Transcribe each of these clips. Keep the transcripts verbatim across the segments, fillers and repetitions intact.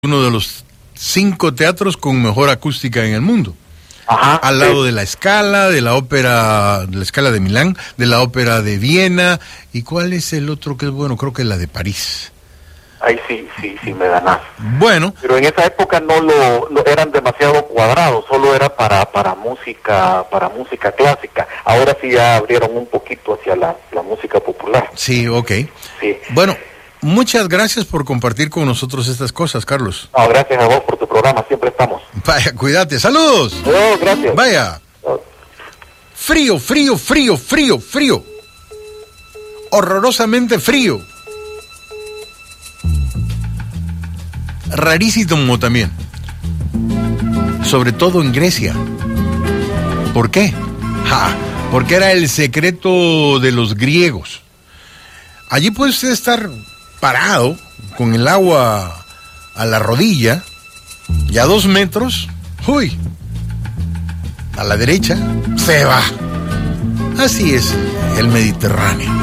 uno de los cinco teatros con mejor acústica en el mundo. Ajá, al lado sí. de la Scala, de la ópera, de la Scala de Milán, de la ópera de Viena. ¿Y cuál es el otro que es bueno? Creo que es la de París. Ahí sí, sí, sí me ganás. Bueno. Pero en esa época no lo no, eran demasiado cuadrados, solo era para para música para música clásica. Ahora sí ya abrieron un poquito hacia la, la música popular. Sí, ok. Sí. Bueno, muchas gracias por compartir con nosotros estas cosas, Carlos. No, gracias a vos por tu programa, siempre estamos. Vaya, cuídate. ¡Saludos! No, gracias. Vaya. No. Frío, frío, frío, frío, frío. Horrorosamente frío. Rarísimo también. Sobre todo en Grecia. ¿Por qué? Ja, porque era el secreto de los griegos. Allí puede usted estar parado con el agua a la rodilla y a dos metros, uy, a la derecha se va. Así es el Mediterráneo.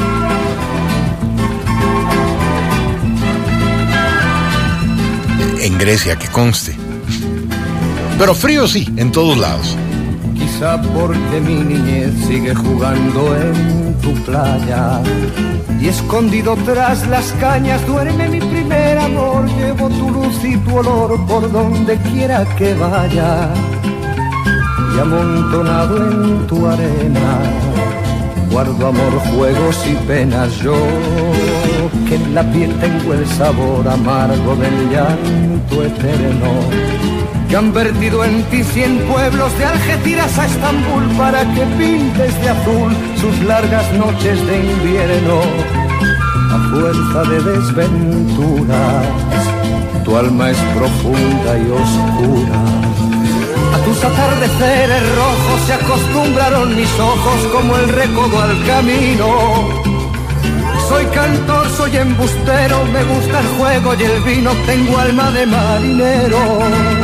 En Grecia, que conste. Pero frío sí, en todos lados. Quizá porque mi niñez sigue jugando en tu playa y escondido tras las cañas duerme mi primer amor. Llevo tu luz y tu olor por donde quiera que vaya y amontonado en tu arena guardo amor, juegos y penas. Yo que en la piel tengo el sabor amargo del llanto eterno, que han vertido en ti cien pueblos de Algeciras a Estambul para que pintes de azul sus largas noches de invierno. A fuerza de desventuras, tu alma es profunda y oscura. A tus atardeceres rojos se acostumbraron mis ojos como el recodo al camino. Soy cantor, soy embustero, me gusta el juego y el vino, tengo alma de marinero.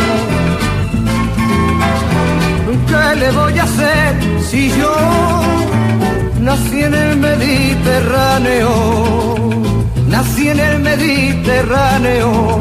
¿Qué le voy a hacer si yo nací en el Mediterráneo? Nací en el Mediterráneo.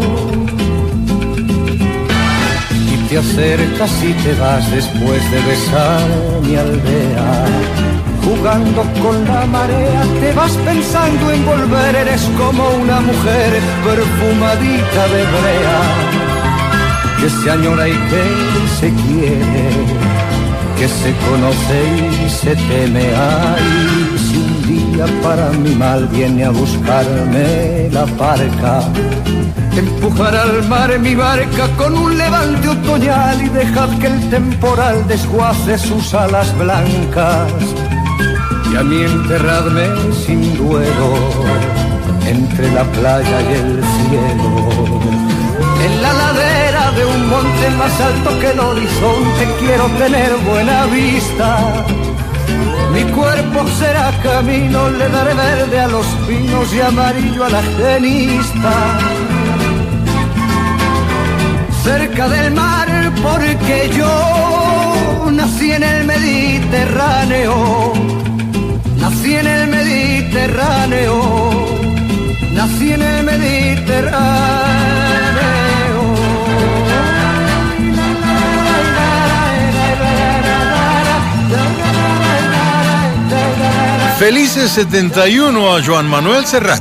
Y te acercas y te vas después de besar mi aldea. Jugando con la marea, te vas pensando en volver. Eres como una mujer perfumadita de brea, que se añora y que se quiere, que se conoce y se teme. Ay, si un día para mi mal viene a buscarme la parca, empujar al mar mi barca con un levante otoñal y dejad que el temporal desguace sus alas blancas. Y a mí enterradme sin duelo entre la playa y el cielo. En la ladera de un monte más alto que el horizonte quiero tener buena vista. Mi cuerpo será camino, le daré verde a los pinos y amarillo a la genista. Cerca del mar porque yo nací en el Mediterráneo. Nací en el Mediterráneo. Nací en el Mediterráneo. Felices setenta y uno a Joan Manuel Serrat.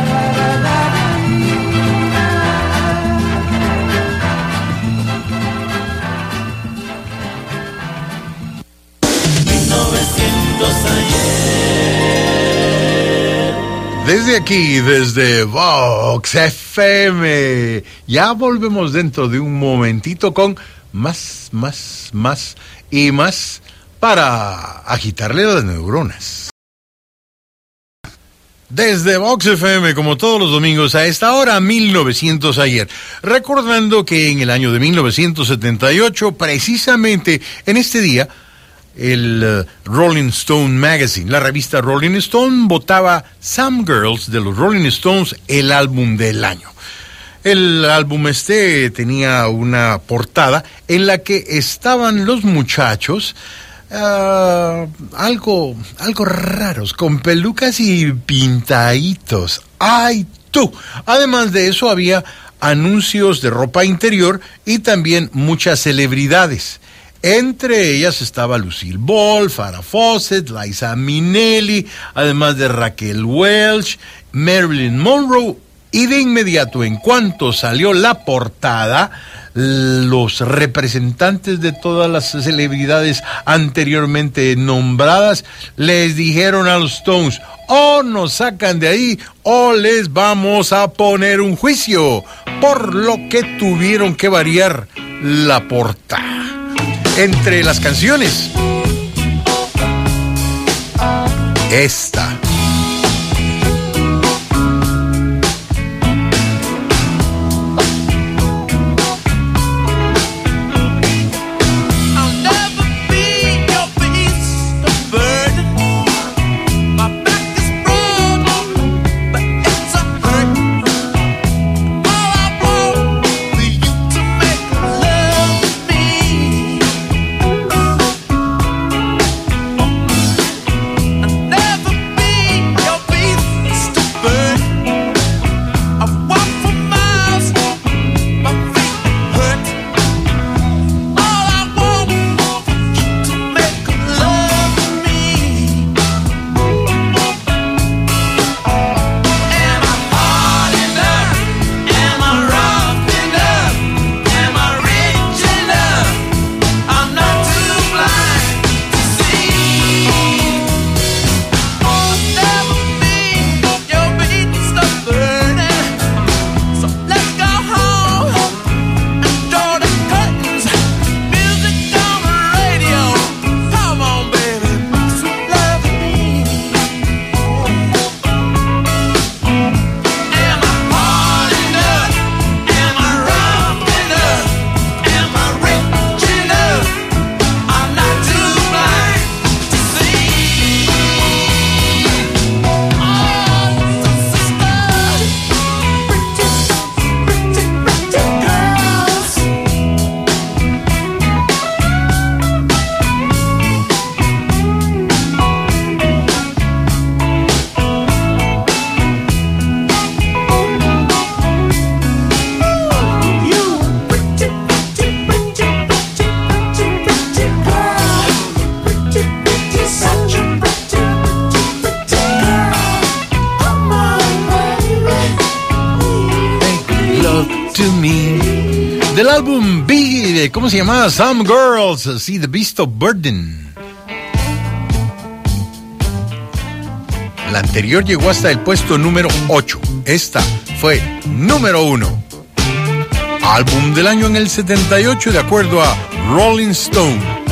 Desde aquí, desde Vox F M, ya volvemos dentro de un momentito con más, más, más y más para agitarle las neuronas. Desde Vox F M, como todos los domingos a esta hora, mil novecientos ayer. Recordando que en el año de mil novecientos setenta y ocho, precisamente en este día, el uh, Rolling Stone Magazine, la revista Rolling Stone, votaba Some Girls de los Rolling Stones el álbum del año. El álbum este tenía una portada en la que estaban los muchachos uh, algo, algo raros, con pelucas y pintaditos. ¡Ay, tú! Además de eso había anuncios de ropa interior y también muchas celebridades. Entre ellas estaba Lucille Ball, Farrah Fawcett, Liza Minnelli, además de Raquel Welch, Marilyn Monroe, y de inmediato, en cuanto salió la portada, los representantes de todas las celebridades anteriormente nombradas les dijeron a los Stones: o nos sacan de ahí o les vamos a poner un juicio, por lo que tuvieron que variar la portada. Entre las canciones, esta. Del álbum B, ¿cómo se llamaba? Some Girls, sí, The Beast of Burden. La anterior llegó hasta el puesto número ocho. Esta fue número uno. Álbum del año en el setenta y ocho, de acuerdo a Rolling Stone.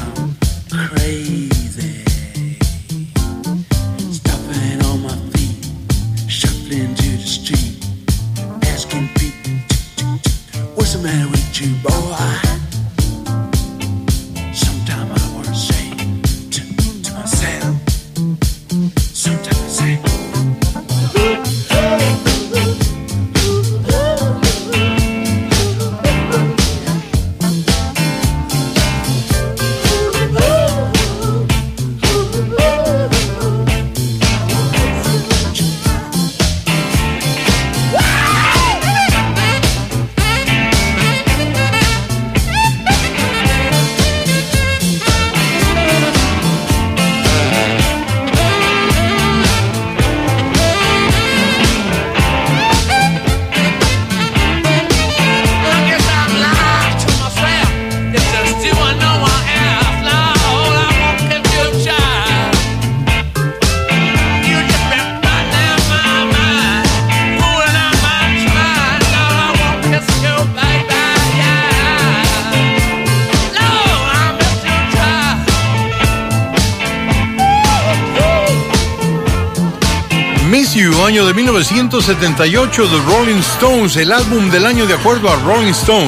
Año de mil novecientos setenta y ocho, The Rolling Stones, el álbum del año de acuerdo a Rolling Stone.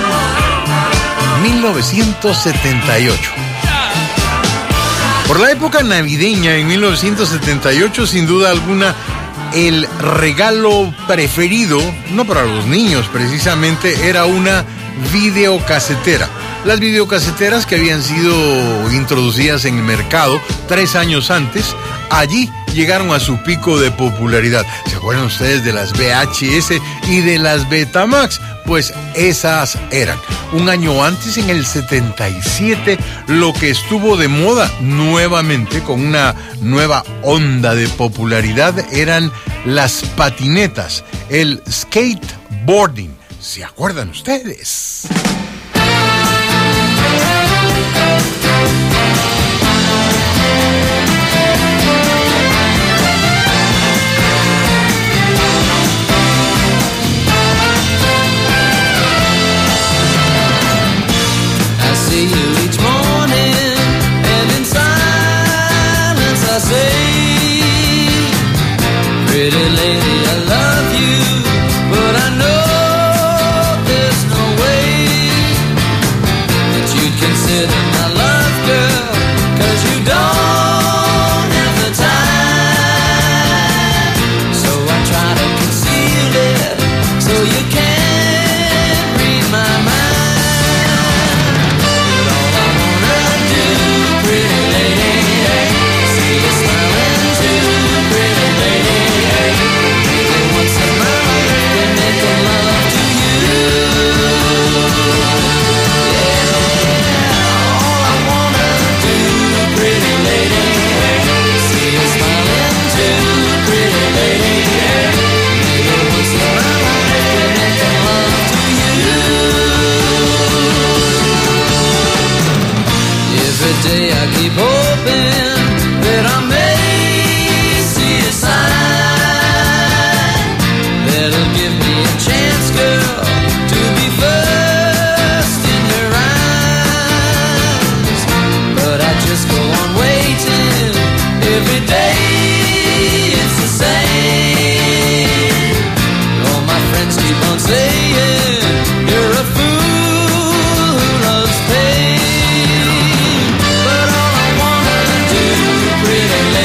mil novecientos setenta y ocho. Por la época navideña en mil novecientos setenta y ocho, sin duda alguna, el regalo preferido, no para los niños precisamente, era una videocasetera. Las videocaseteras que habían sido introducidas en el mercado tres años antes, allí llegaron a su pico de popularidad. ¿Se acuerdan ustedes de las V H S y de las Betamax? Pues esas eran. Un año antes, en el setenta y siete, lo que estuvo de moda nuevamente, con una nueva onda de popularidad, eran las patinetas, el skateboarding. ¿Se acuerdan ustedes? See you each morning, and in silence I say, pretty lady, I love you, but I know there's no way that you'd consider my love, girl, 'cause you don't have the time. So I try to conceal it, so you can't read my mind. I keep hoping that I may see a sign that'll give me a chance, girl, to be first in your eyes. But I just go on waiting every day, it's the same. All my friends keep on saying you're a fool who loves pain. Pretty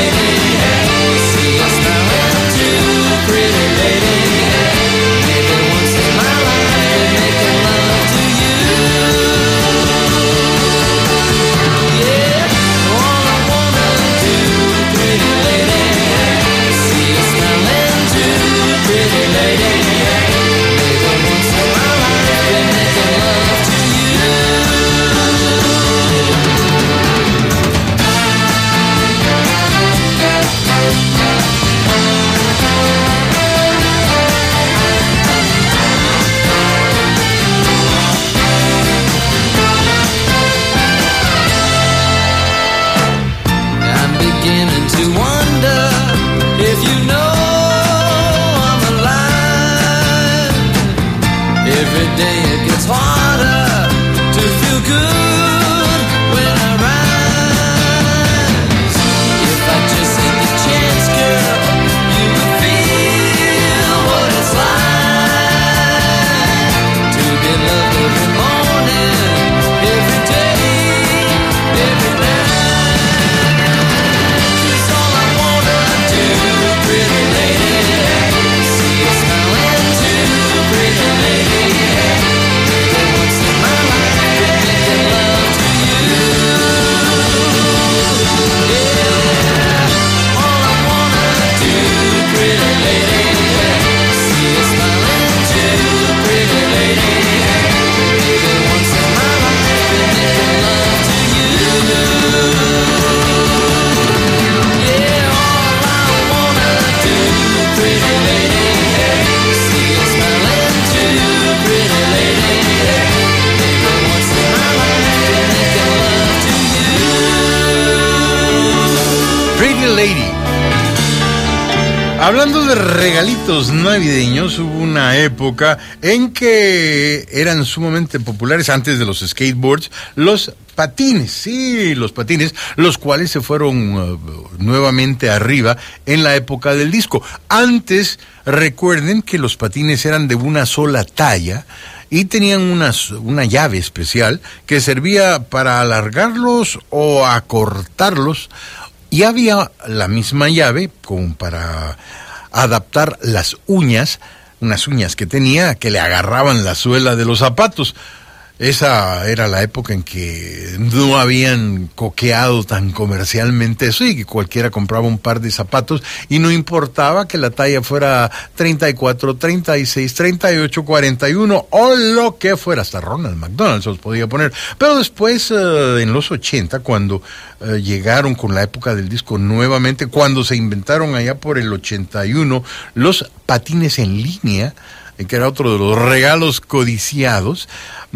Lady. Hablando de regalitos navideños, hubo una época en que eran sumamente populares, antes de los skateboards, los patines, sí, los patines, los cuales se fueron uh, nuevamente arriba en la época del disco. Antes, recuerden que los patines eran de una sola talla y tenían una, una llave especial que servía para alargarlos o acortarlos. Y había la misma llave como para adaptar las uñas, unas uñas que tenía que le agarraban la suela de los zapatos. Esa era la época en que no habían coqueado tan comercialmente eso y que cualquiera compraba un par de zapatos y no importaba que la talla fuera treinta y cuatro, treinta y seis, treinta y ocho, cuarenta y uno o lo que fuera, hasta Ronald McDonald se los podía poner. Pero después, uh, en los ochenta, cuando uh, llegaron con la época del disco nuevamente, cuando se inventaron allá por el ochenta y uno los patines en línea, que era otro de los regalos codiciados,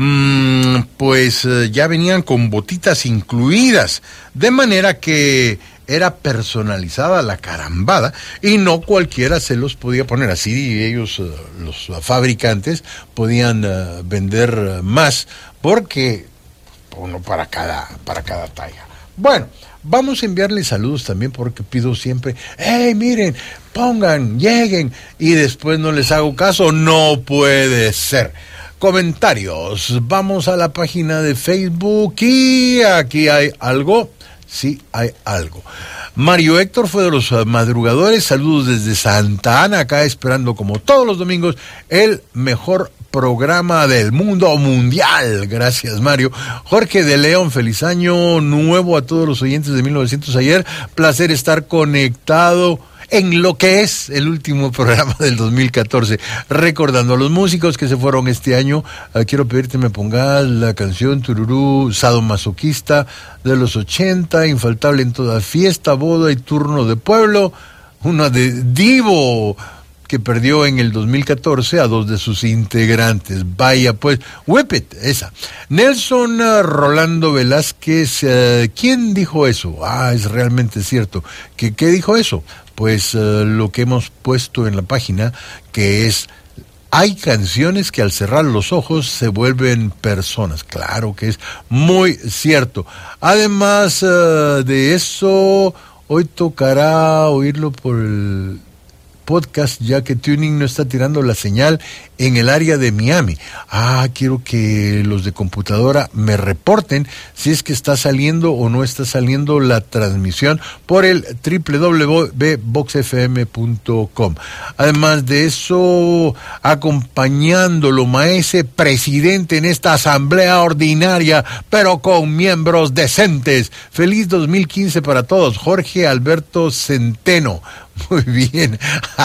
mmm, pues eh, ya venían con botitas incluidas, de manera que era personalizada la carambada y no cualquiera se los podía poner. Así ellos, eh, los fabricantes, podían eh, vender más, porque uno para cada, para cada talla. Bueno, vamos a enviarles saludos también, porque pido siempre, hey, miren, pongan, lleguen, y después no les hago caso. No puede ser. Comentarios, vamos a la página de Facebook y aquí hay algo, sí hay algo. Mario Héctor fue de los madrugadores, saludos desde Santa Ana, acá esperando como todos los domingos el mejor programa del mundo mundial. Gracias, Mario. Jorge de León, feliz año nuevo a todos los oyentes de mil novecientos ayer. Placer estar conectado en lo que es el último programa del dos mil catorce. Recordando a los músicos que se fueron este año, uh, quiero pedirte me pongas la canción Tururú Sadomasoquista de los ochenta, infaltable en toda fiesta, boda y turno de pueblo. Una de Divo, que perdió en el dos mil catorce a dos de sus integrantes. Vaya pues, Whip It, esa. Nelson uh, Rolando Velázquez, uh, ¿quién dijo eso? Ah, es realmente cierto. ¿Qué, qué dijo eso? Pues uh, lo que hemos puesto en la página, que es: hay canciones que al cerrar los ojos se vuelven personas. Claro que es muy cierto. Además uh, de eso, hoy tocará oírlo por el podcast, ya que Tuning no está tirando la señal en el área de Miami. Ah, quiero que los de computadora me reporten si es que está saliendo o no está saliendo la transmisión por el doble u doble u doble u punto vox f m punto com. Además de eso, acompañándolo, maese presidente en esta asamblea ordinaria, pero con miembros decentes. Feliz dos mil quince para todos. Jorge Alberto Centeno. Muy bien.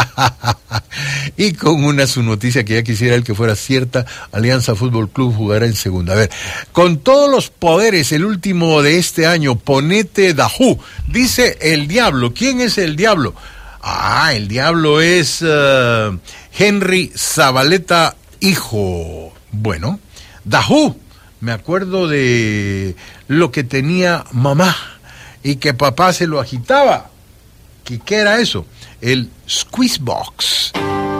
Y con una su noticia que ya quisiera el que fuera cierta: Alianza Fútbol Club jugará en segunda. A ver, con todos los poderes, el último de este año, ponete Dajú, dice el Diablo. ¿Quién es el Diablo? Ah, el Diablo es uh, Henry Zabaleta, hijo. Bueno, Dajú, me acuerdo de lo que tenía mamá y que papá se lo agitaba. ¿Qué, qué era eso? El Squeeze Box.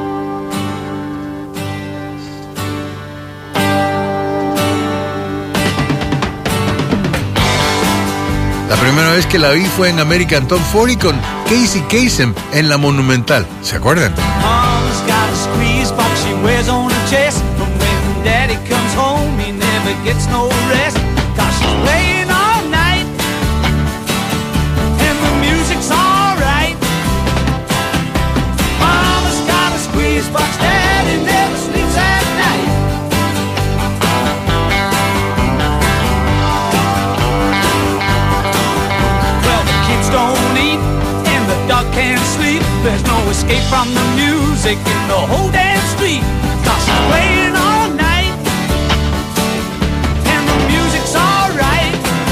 La primera vez que la vi fue en American Top cuarenta con Casey Kasem en la Monumental. ¿Se acuerdan? Mom's got a squeeze box she wears on her chest, but when daddy comes home he never gets no rest, 'cause she's playing all night and the music's alright. Mama's got a squeeze box, daddy never sleeps at night. Well, the kids don't eat and the dog can't sleep. There's no escape from the music in the whole damn street, 'cause she's playing all night and the music's alright.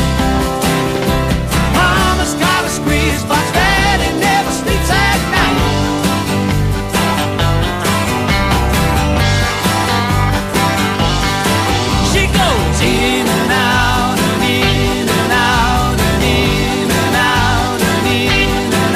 Mama's got a squeeze box, daddy never sleeps at night. She goes in and out and in and out and in and out and in and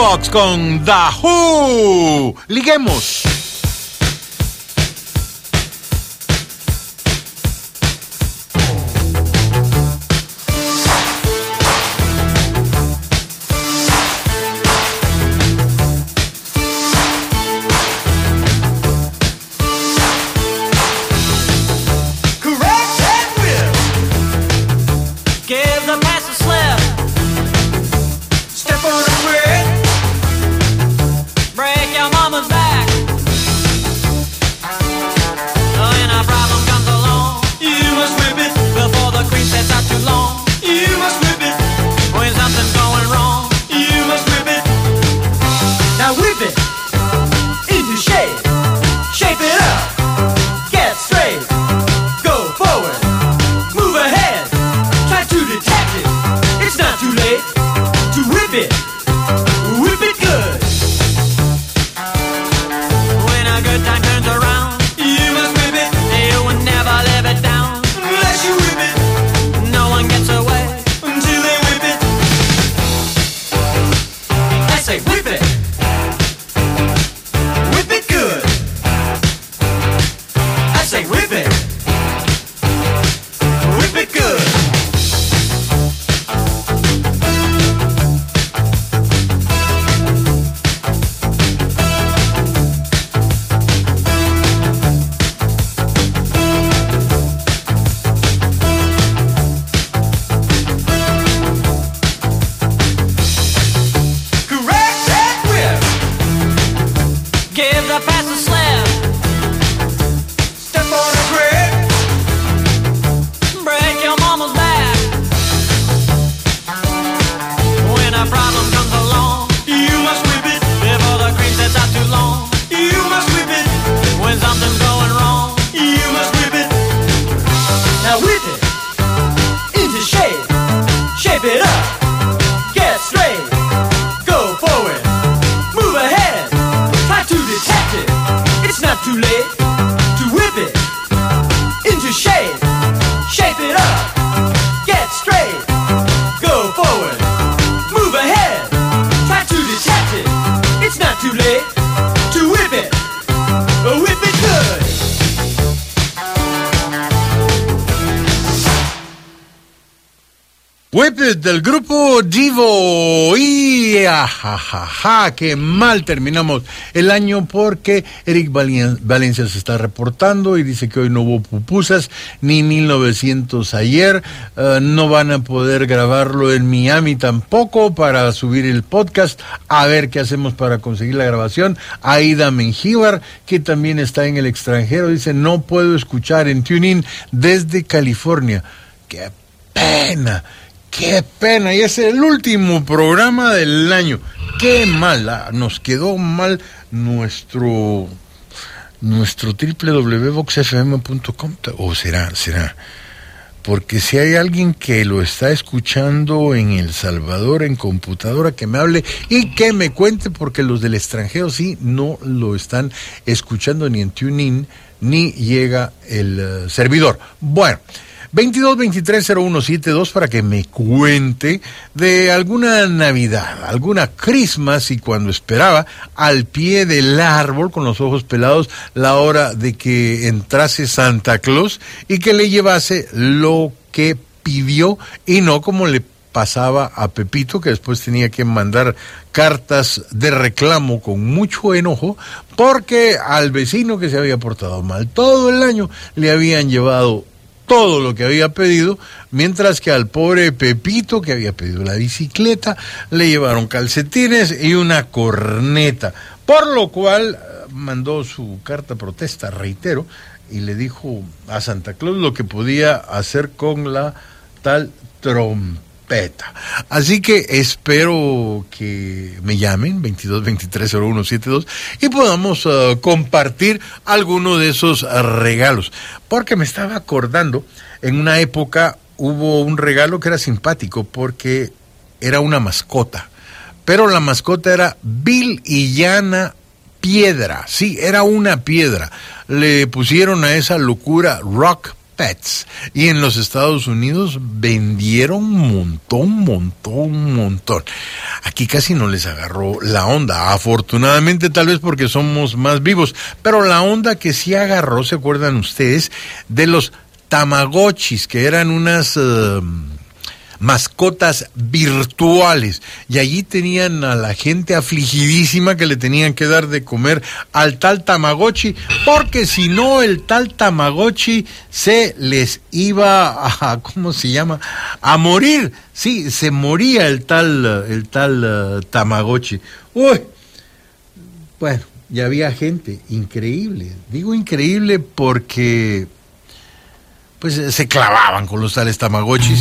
Box con The Who. Liguemos. Whip It del grupo Divo. Y ajajaja, qué mal terminamos el año porque Eric Valencia se está reportando y dice que hoy no hubo pupusas ni mil novecientos ayer. Uh, no van a poder grabarlo en Miami tampoco para subir el podcast. A ver qué hacemos para conseguir la grabación. Aida Mengíbar, que también está en el extranjero, dice: no puedo escuchar en TuneIn desde California. Qué pena. ¡Qué pena! Y es el último programa del año. ¡Qué mal! Nos quedó mal nuestro nuestro doble u doble u doble u punto vox f m punto com. ¿O será? ¿Será? Porque si hay alguien que lo está escuchando en El Salvador, en computadora, que me hable y que me cuente, porque los del extranjero sí no lo están escuchando ni en TuneIn, ni llega el uh, servidor. Bueno, veintidós veintitrés cero uno setenta y dos para que me cuente de alguna Navidad, alguna Christmas, y cuando esperaba al pie del árbol con los ojos pelados la hora de que entrase Santa Claus y que le llevase lo que pidió y no como le pasaba a Pepito, que después tenía que mandar cartas de reclamo con mucho enojo porque al vecino que se había portado mal todo el año le habían llevado todo lo que había pedido, mientras que al pobre Pepito, que había pedido la bicicleta, le llevaron calcetines y una corneta, por lo cual mandó su carta protesta, reitero, y le dijo a Santa Claus lo que podía hacer con la tal trompeta. Así que espero que me llamen veintidós veintitrés cero uno setenta y dos y podamos uh, compartir alguno de esos uh, regalos, porque me estaba acordando, en una época hubo un regalo que era simpático porque era una mascota, pero la mascota era Bill y Yana Piedra. Sí, era una piedra. Le pusieron a esa locura Rock Pets. Y en los Estados Unidos vendieron un montón, montón, montón. Aquí casi no les agarró la onda, afortunadamente, tal vez porque somos más vivos, pero la onda que sí agarró, ¿se acuerdan ustedes? De los Tamagotchis, que eran unas uh, mascotas virtuales, y allí tenían a la gente afligidísima que le tenían que dar de comer al tal Tamagotchi, porque si no el tal Tamagotchi se les iba a, ¿cómo se llama?, a morir. Sí, se moría el tal el tal uh, Tamagotchi. Uy, bueno, y había gente increíble, digo increíble porque pues se clavaban con los tales Tamagotchis.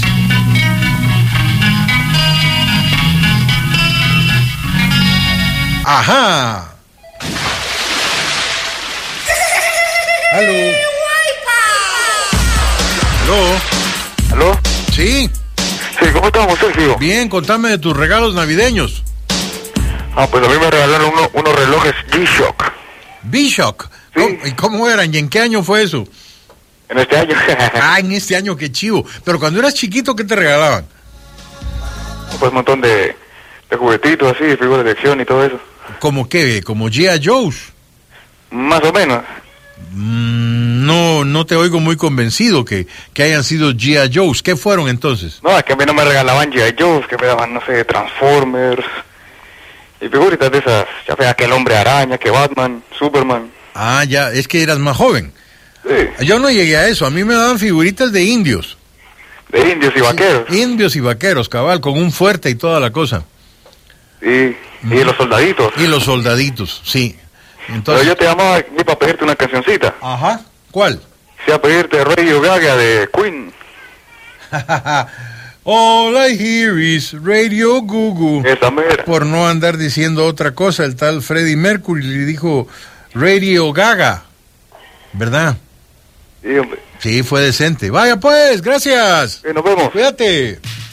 Ajá. Aló. Aló. ¿Aló? Sí. Sí, ¿cómo estamos, Sergio? Bien, contame de tus regalos navideños. Ah, pues a mí me regalaron uno, unos relojes G-Shock. B-Shock. Sí. ¿Cómo, ¿Y cómo eran? ¿Y en qué año fue eso? En este año. Ah, en este año, qué chivo. Pero cuando eras chiquito, ¿qué te regalaban? Pues un montón de, de juguetitos así, figuras de acción y todo eso. ¿Cómo qué? ¿Como G I. Joe's? Más o menos. Mm, no, no te oigo muy convencido que, que hayan sido G I. Joe's. ¿Qué fueron entonces? No, es que a mí no me regalaban G I. Joe's, que me daban, no sé, Transformers y figuritas de esas. Ya sea que el Hombre Araña, que Batman, Superman. Ah, ya, es que eras más joven. Sí, Yo no llegué a eso, a mí me daban figuritas de indios. de indios y vaqueros. Sí, indios y vaqueros, cabal, con un fuerte y toda la cosa. Sí, y los soldaditos. Y los soldaditos, sí. Pero Entonces, yo te llamaba aquí para pedirte una cancioncita. ajá, ¿cuál? Sí, a pedirte Radio Gaga de Queen. All I hear is Radio Gugu. Esa mera. Por no andar diciendo otra cosa, el tal Freddie Mercury le dijo Radio Gaga, ¿verdad? Sí, hombre. Sí, fue decente. Vaya pues, gracias. Sí, nos vemos. Cuídate.